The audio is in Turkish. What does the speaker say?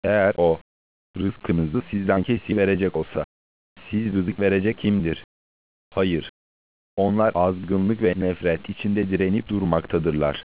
Eğer o, rızkınızı sizden kesiverecek olsa, siz rızık verecek kimdir? Hayır. Onlar azgınlık ve nefret içinde direnip durmaktadırlar.